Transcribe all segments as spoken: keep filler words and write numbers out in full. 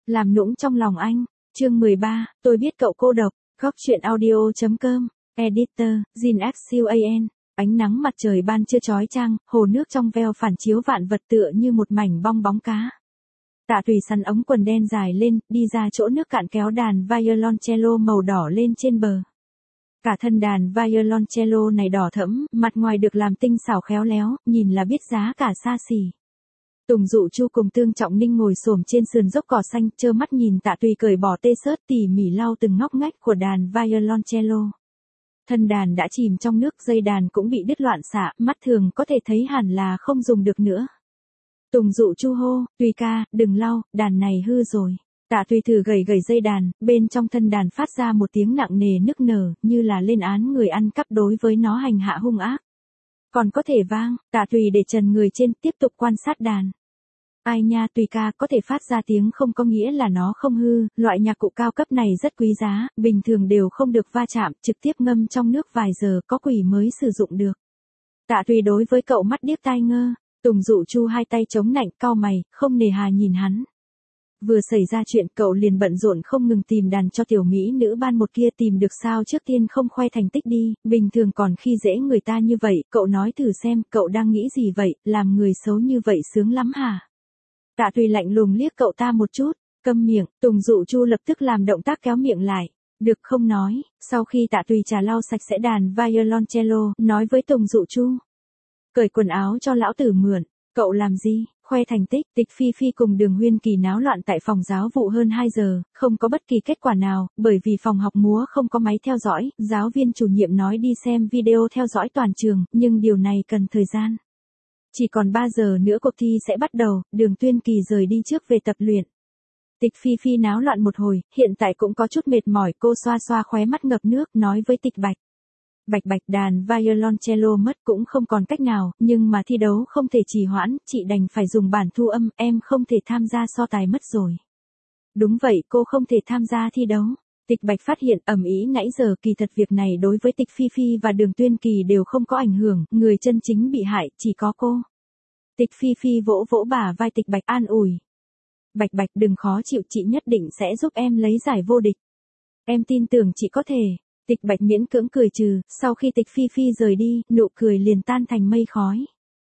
Làm nũng trong lòng anh. Chương mười ba, tôi biết cậu cô độc. Góc truyện audio.com. Editor, Jin X U A N. Ánh nắng mặt trời ban trưa chói chang, hồ nước trong veo phản chiếu vạn vật tựa như một mảnh bong bóng cá. Tạ Tùy sắn ống quần đen dài lên, đi ra chỗ nước cạn kéo đàn violoncello màu đỏ lên trên bờ. Cả thân đàn violoncello này đỏ thẫm, mặt ngoài được làm tinh xảo khéo léo, nhìn là biết giá cả xa xỉ. Tùng Dụ Chu cùng Tương Trọng Ninh ngồi xổm trên sườn dốc cỏ xanh, trơ mắt nhìn Tạ Tùy cởi bỏ tê xớt tỉ mỉ lau từng ngóc ngách của đàn violoncello. Thân đàn đã chìm trong nước, dây đàn cũng bị đứt loạn xạ, mắt thường có thể thấy hẳn là không dùng được nữa. Tùng Dụ Chu hô, Tùy ca, đừng lau, đàn này hư rồi. Tạ Tùy thử gẩy gẩy dây đàn, bên trong thân đàn phát ra một tiếng nặng nề nức nở, như là lên án người ăn cắp đối với nó hành hạ hung ác. Còn có thể vang, Tạ Tùy để trần người trên, tiếp tục quan sát đàn. Ai nha Tùy ca, có thể phát ra tiếng không có nghĩa là nó không hư, loại nhạc cụ cao cấp này rất quý giá, bình thường đều không được va chạm, trực tiếp ngâm trong nước vài giờ có quỷ mới sử dụng được. Tạ Tùy đối với cậu mắt điếc tai ngơ. Tùng Dụ Chu hai tay chống nạnh, cau mày, không nề hà nhìn hắn. Vừa xảy ra chuyện cậu liền bận rộn không ngừng tìm đàn cho tiểu mỹ nữ ban một kia, tìm được sao trước tiên không khoe thành tích đi, bình thường còn khi dễ người ta như vậy, cậu nói thử xem, cậu đang nghĩ gì vậy, làm người xấu như vậy sướng lắm hả? Tạ Tùy lạnh lùng liếc cậu ta một chút, câm miệng. Tùng Dụ Chu lập tức làm động tác kéo miệng lại. Được không nói. Sau khi Tạ Tùy trà lau sạch sẽ đàn violoncello, nói với Tùng Dụ Chu. Cởi quần áo cho lão tử mượn. Cậu làm gì? Khoe thành tích. Tịch Phi Phi cùng Đường Huyên Kỳ náo loạn tại phòng giáo vụ hơn hai giờ, không có bất kỳ kết quả nào, bởi vì phòng học múa không có máy theo dõi, giáo viên chủ nhiệm nói đi xem video theo dõi toàn trường, nhưng điều này cần thời gian. Chỉ còn ba giờ nữa cuộc thi sẽ bắt đầu, Đường Tuyên Kỳ rời đi trước về tập luyện. Tịch Phi Phi náo loạn một hồi, hiện tại cũng có chút mệt mỏi, cô xoa xoa khóe mắt ngập nước, nói với Tịch Bạch. Bạch Bạch, đàn violoncello mất cũng không còn cách nào, nhưng mà thi đấu không thể trì hoãn, chị đành phải dùng bản thu âm, em không thể tham gia so tài mất rồi. Đúng vậy, cô không thể tham gia thi đấu. Tịch Bạch phát hiện ầm ĩ nãy giờ, kỳ thật việc này đối với Tịch Phi Phi và Đường Tuyên Kỳ đều không có ảnh hưởng, người chân chính bị hại chỉ có cô. Tịch Phi Phi vỗ vỗ bả vai Tịch Bạch an ủi. Bạch Bạch đừng khó chịu, chị nhất định sẽ giúp em lấy giải vô địch. Em tin tưởng chị có thể. Tịch Bạch miễn cưỡng cười trừ, sau khi Tịch Phi Phi rời đi, nụ cười liền tan thành mây khói.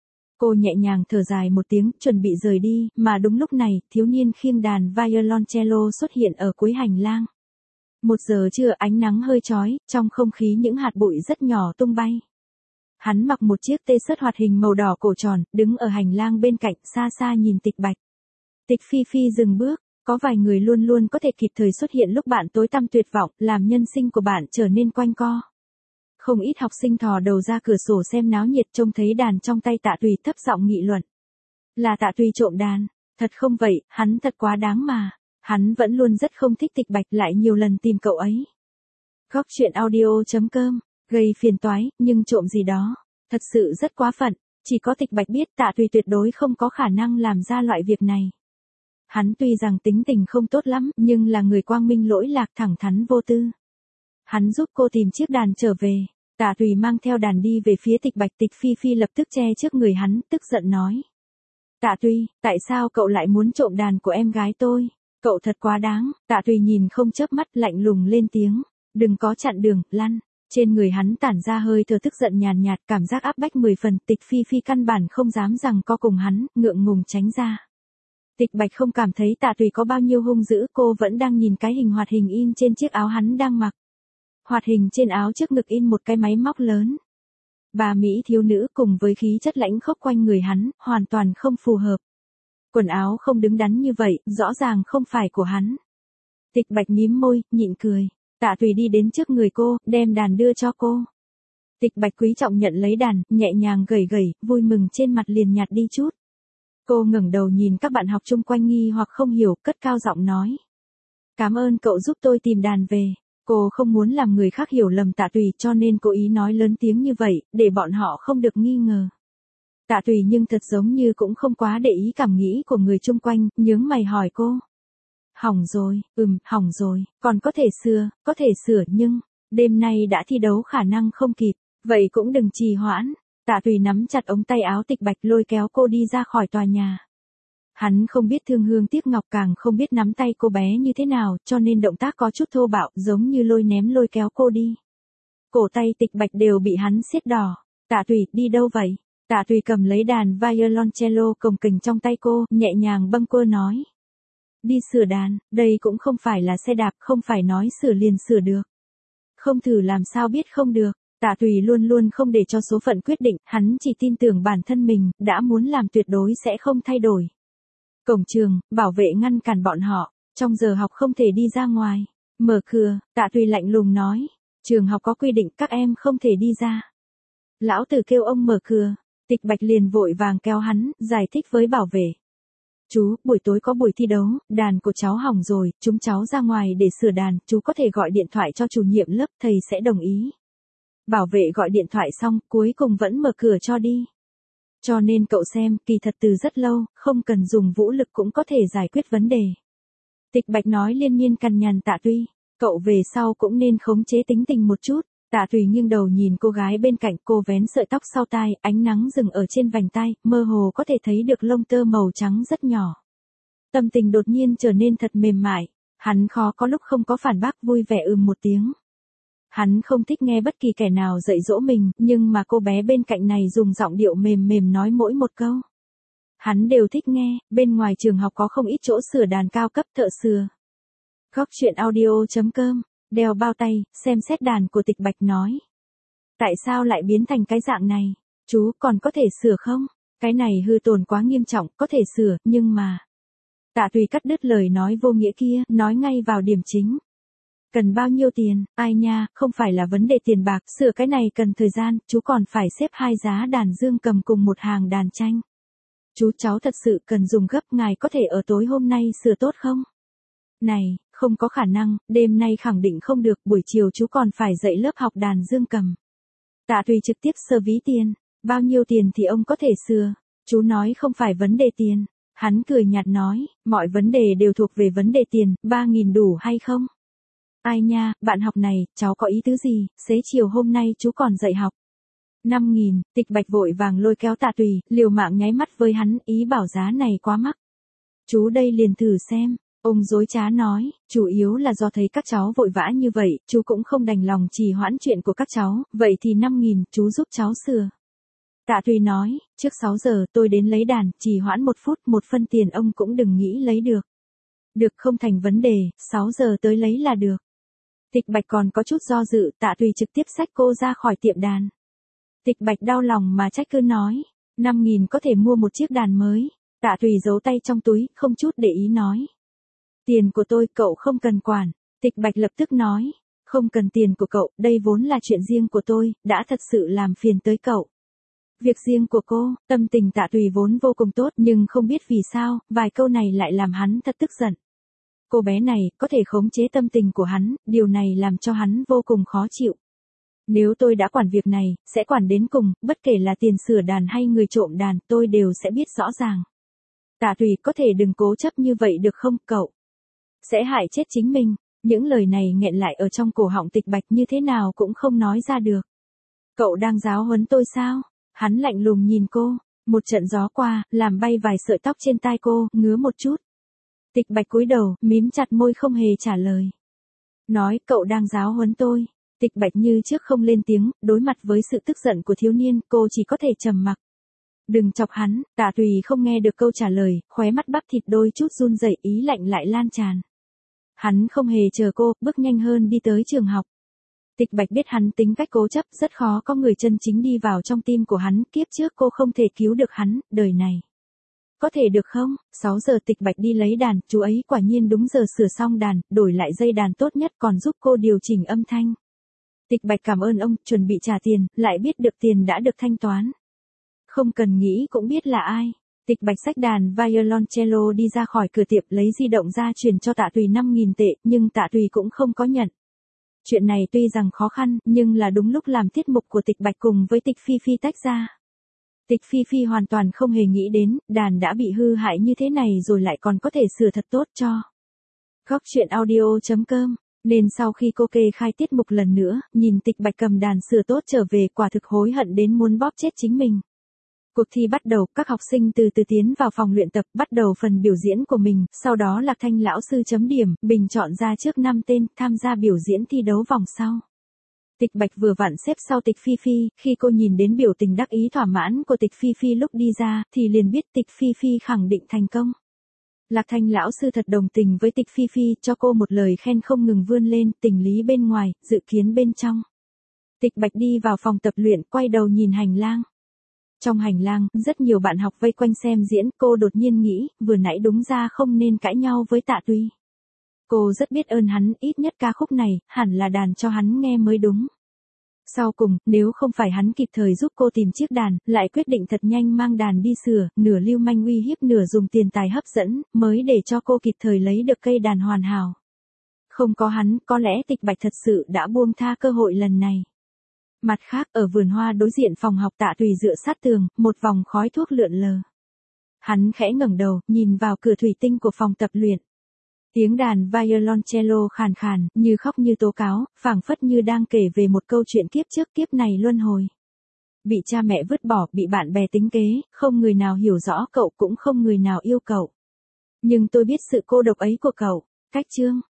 Cô nhẹ nhàng thở dài một tiếng, chuẩn bị rời đi, mà đúng lúc này, thiếu niên khiêng đàn violoncello xuất hiện ở cuối hành lang. Một giờ trưa, ánh nắng hơi chói, trong không khí những hạt bụi rất nhỏ tung bay. Hắn mặc một chiếc tê xớt hoạt hình màu đỏ cổ tròn, đứng ở hành lang bên cạnh, xa xa nhìn Tịch Bạch. Tịch Phi Phi dừng bước, có vài người luôn luôn có thể kịp thời xuất hiện lúc bạn tối tăm tuyệt vọng, làm nhân sinh của bạn trở nên quanh co. Không ít học sinh thò đầu ra cửa sổ xem náo nhiệt, trông thấy đàn trong tay Tạ Tùy thấp giọng nghị luận. Là Tạ Tùy trộm đàn, thật không vậy, hắn thật quá đáng mà. Hắn vẫn luôn rất không thích Tịch Bạch, lại nhiều lần tìm cậu ấy. Góc truyện audio.com, gây phiền toái, nhưng trộm gì đó, thật sự rất quá phận, chỉ có Tịch Bạch biết Tạ Tùy tuyệt đối không có khả năng làm ra loại việc này. Hắn tuy rằng tính tình không tốt lắm, nhưng là người quang minh lỗi lạc, thẳng thắn vô tư. Hắn giúp cô tìm chiếc đàn trở về. Tạ Tùy mang theo đàn đi về phía Tịch Bạch. Tịch Phi Phi lập tức che trước người hắn, tức giận nói. Tạ Tùy, tại sao cậu lại muốn trộm đàn của em gái tôi? Cậu thật quá đáng. Tạ Tùy nhìn không chớp mắt, lạnh lùng lên tiếng. Đừng có chặn đường, lăn. Trên người hắn tản ra hơi thở tức giận nhàn nhạt, cảm giác áp bách mười phần. Tịch Phi Phi căn bản không dám rằng co cùng hắn, ngượng ngùng tránh ra. Tịch Bạch không cảm thấy Tạ Tùy có bao nhiêu hung dữ, cô vẫn đang nhìn cái hình hoạt hình in trên chiếc áo hắn đang mặc. Hoạt hình trên áo trước ngực in một cái máy móc lớn. Bà Mỹ thiếu nữ cùng với khí chất lãnh khốc quanh người hắn, hoàn toàn không phù hợp. Quần áo không đứng đắn như vậy, rõ ràng không phải của hắn. Tịch Bạch mím môi, nhịn cười. Tạ Tùy đi đến trước người cô, đem đàn đưa cho cô. Tịch Bạch quý trọng nhận lấy đàn, nhẹ nhàng gẩy gẩy, vui mừng trên mặt liền nhạt đi chút. Cô ngẩng đầu nhìn các bạn học chung quanh nghi hoặc không hiểu, cất cao giọng nói. Cảm ơn cậu giúp tôi tìm đàn về. Cô không muốn làm người khác hiểu lầm Tạ Tùy, cho nên cố ý nói lớn tiếng như vậy, để bọn họ không được nghi ngờ. Tạ Tùy nhưng thật giống như cũng không quá để ý cảm nghĩ của người chung quanh, nhướng mày hỏi cô. Hỏng rồi, ừm, hỏng rồi, còn có thể sửa, có thể sửa nhưng, đêm nay đã thi đấu khả năng không kịp, vậy cũng đừng trì hoãn. Tạ Tùy nắm chặt ống tay áo Tịch Bạch lôi kéo cô đi ra khỏi tòa nhà. Hắn không biết thương hương tiếc ngọc, càng không biết nắm tay cô bé như thế nào, cho nên động tác có chút thô bạo, giống như lôi ném lôi kéo cô đi. Cổ tay Tịch Bạch đều bị hắn siết đỏ. Tạ Tùy, đi đâu vậy? Tạ Tùy cầm lấy đàn violoncello cồng kềnh trong tay cô, nhẹ nhàng bâng quơ nói. Đi sửa đàn, đây cũng không phải là xe đạp, không phải nói sửa liền sửa được. Không thử làm sao biết không được. Tạ Tùy luôn luôn không để cho số phận quyết định, hắn chỉ tin tưởng bản thân mình, đã muốn làm tuyệt đối sẽ không thay đổi. Cổng trường, bảo vệ ngăn cản bọn họ, trong giờ học không thể đi ra ngoài. Mở cửa, Tạ Tùy lạnh lùng nói, trường học có quy định các em không thể đi ra. Lão tử kêu ông mở cửa, Tịch Bạch liền vội vàng kéo hắn, giải thích với bảo vệ. Chú, buổi tối có buổi thi đấu, đàn của cháu hỏng rồi, chúng cháu ra ngoài để sửa đàn, chú có thể gọi điện thoại cho chủ nhiệm lớp, thầy sẽ đồng ý. Bảo vệ gọi điện thoại xong, cuối cùng vẫn mở cửa cho đi. Cho nên cậu xem, kỳ thật từ rất lâu, không cần dùng vũ lực cũng có thể giải quyết vấn đề. Tịch Bạch nói liên miên cằn nhằn Tạ Tùy, cậu về sau cũng nên khống chế tính tình một chút. Tạ Tùy nghiêng đầu nhìn cô gái bên cạnh, cô vén sợi tóc sau tai, ánh nắng dừng ở trên vành tai, mơ hồ có thể thấy được lông tơ màu trắng rất nhỏ. Tâm tình đột nhiên trở nên thật mềm mại, hắn khó có lúc không có phản bác, vui vẻ ừm một tiếng. Hắn không thích nghe bất kỳ kẻ nào dạy dỗ mình, nhưng mà cô bé bên cạnh này dùng giọng điệu mềm mềm nói mỗi một câu. Hắn đều thích nghe, bên ngoài trường học có không ít chỗ sửa đàn cao cấp thợ sửa. Góc chuyện audio chấm com, đeo bao tay, xem xét đàn của Tịch Bạch nói. Tại sao lại biến thành cái dạng này? Chú còn có thể sửa không? Cái này hư tổn quá nghiêm trọng, có thể sửa, nhưng mà... Tạ Tùy cắt đứt lời nói vô nghĩa kia, nói ngay vào điểm chính. Cần bao nhiêu tiền? Ai nha, không phải là vấn đề tiền bạc, sửa cái này cần thời gian, chú còn phải xếp hai giá đàn dương cầm cùng một hàng đàn tranh. Chú cháu thật sự cần dùng gấp, ngài có thể ở tối hôm nay sửa tốt không? Này, không có khả năng, đêm nay khẳng định không được, buổi chiều chú còn phải dạy lớp học đàn dương cầm. Tạ Tùy trực tiếp sơ ví tiền, bao nhiêu tiền thì ông có thể sửa? Chú nói không phải vấn đề tiền. Hắn cười nhạt nói, mọi vấn đề đều thuộc về vấn đề tiền, ba nghìn đủ hay không? Ai nha, bạn học này, cháu có ý tứ gì, xế chiều hôm nay chú còn dạy học. năm nghìn, Tịch Bạch vội vàng lôi kéo Tạ Tùy, liều mạng nháy mắt với hắn, ý bảo giá này quá mắc. Chú đây liền thử xem, ông dối trá nói, chủ yếu là do thấy các cháu vội vã như vậy, chú cũng không đành lòng trì hoãn chuyện của các cháu, vậy thì năm nghìn, chú giúp cháu sửa. Tạ Tùy nói, trước sáu giờ tôi đến lấy đàn, trì hoãn một phút, một phân tiền ông cũng đừng nghĩ lấy được. Được, không thành vấn đề, sáu giờ tới lấy là được. Tịch Bạch còn có chút do dự, Tạ Tùy trực tiếp xách cô ra khỏi tiệm đàn. Tịch Bạch đau lòng mà trách cứ nói, năm nghìn có thể mua một chiếc đàn mới. Tạ Tùy giấu tay trong túi, không chút để ý nói. Tiền của tôi, cậu không cần quản. Tịch Bạch lập tức nói, không cần tiền của cậu, đây vốn là chuyện riêng của tôi, đã thật sự làm phiền tới cậu. Việc riêng của cô, tâm tình Tạ Tùy vốn vô cùng tốt, nhưng không biết vì sao, vài câu này lại làm hắn thật tức giận. Cô bé này, có thể khống chế tâm tình của hắn, điều này làm cho hắn vô cùng khó chịu. Nếu tôi đã quản việc này, sẽ quản đến cùng, bất kể là tiền sửa đàn hay người trộm đàn, tôi đều sẽ biết rõ ràng. Tạ Tùy, có thể đừng cố chấp như vậy được không, cậu? Sẽ hại chết chính mình. Những lời này nghẹn lại ở trong cổ họng Tịch Bạch như thế nào cũng không nói ra được. Cậu đang giáo huấn tôi sao? Hắn lạnh lùng nhìn cô, một trận gió qua, làm bay vài sợi tóc trên tai cô, ngứa một chút. Tịch Bạch cúi đầu, mím chặt môi không hề trả lời. Nói, cậu đang giáo huấn tôi. Tịch Bạch như trước không lên tiếng, đối mặt với sự tức giận của thiếu niên, cô chỉ có thể trầm mặc. Đừng chọc hắn, Tạ Tùy không nghe được câu trả lời, khóe mắt bắp thịt đôi chút run rẩy, ý lạnh lại lan tràn. Hắn không hề chờ cô, bước nhanh hơn đi tới trường học. Tịch Bạch biết hắn tính cách cố chấp, rất khó có người chân chính đi vào trong tim của hắn, kiếp trước cô không thể cứu được hắn, đời này. Có thể được không? sáu giờ Tịch Bạch đi lấy đàn, chú ấy quả nhiên đúng giờ sửa xong đàn, đổi lại dây đàn tốt nhất còn giúp cô điều chỉnh âm thanh. Tịch Bạch cảm ơn ông, chuẩn bị trả tiền, lại biết được tiền đã được thanh toán. Không cần nghĩ cũng biết là ai. Tịch Bạch xách đàn violoncello đi ra khỏi cửa tiệm, lấy di động ra truyền cho Tạ Tùy năm nghìn tệ, nhưng Tạ Tùy cũng không có nhận. Chuyện này tuy rằng khó khăn, nhưng là đúng lúc làm tiết mục của Tịch Bạch cùng với Tịch Phi Phi tách ra. Tịch Phi Phi hoàn toàn không hề nghĩ đến, đàn đã bị hư hại như thế này rồi lại còn có thể sửa thật tốt cho. Góc chuyện audio chấm com, nên sau khi cô kê khai tiết mục lần nữa, nhìn Tịch Bạch cầm đàn sửa tốt trở về, quả thực hối hận đến muốn bóp chết chính mình. Cuộc thi bắt đầu, các học sinh từ từ tiến vào phòng luyện tập, bắt đầu phần biểu diễn của mình, sau đó Lạc Thanh lão sư chấm điểm, bình chọn ra trước năm tên, tham gia biểu diễn thi đấu vòng sau. Tịch Bạch vừa vặn xếp sau Tịch Phi Phi, khi cô nhìn đến biểu tình đắc ý thỏa mãn của Tịch Phi Phi lúc đi ra, thì liền biết Tịch Phi Phi khẳng định thành công. Lạc Thanh lão sư thật đồng tình với Tịch Phi Phi, cho cô một lời khen không ngừng vươn lên, tình lý bên ngoài, dự kiến bên trong. Tịch Bạch đi vào phòng tập luyện, quay đầu nhìn hành lang. Trong hành lang, rất nhiều bạn học vây quanh xem diễn, cô đột nhiên nghĩ, vừa nãy đúng ra không nên cãi nhau với Tạ Tuy. Cô rất biết ơn hắn, ít nhất ca khúc này, hẳn là đàn cho hắn nghe mới đúng. Sau cùng, nếu không phải hắn kịp thời giúp cô tìm chiếc đàn, lại quyết định thật nhanh mang đàn đi sửa, nửa lưu manh uy hiếp nửa dùng tiền tài hấp dẫn, mới để cho cô kịp thời lấy được cây đàn hoàn hảo. Không có hắn, có lẽ Tịch Bạch thật sự đã buông tha cơ hội lần này. Mặt khác, ở vườn hoa đối diện phòng học Tạ Tùy dựa sát tường, một vòng khói thuốc lượn lờ. Hắn khẽ ngẩng đầu, nhìn vào cửa thủy tinh của phòng tập luyện. Tiếng đàn violoncello khàn khàn, như khóc như tố cáo, phảng phất như đang kể về một câu chuyện kiếp trước kiếp này luân hồi. Bị cha mẹ vứt bỏ, bị bạn bè tính kế, không người nào hiểu rõ cậu, cũng không người nào yêu cậu. Nhưng tôi biết sự cô độc ấy của cậu. Cách chương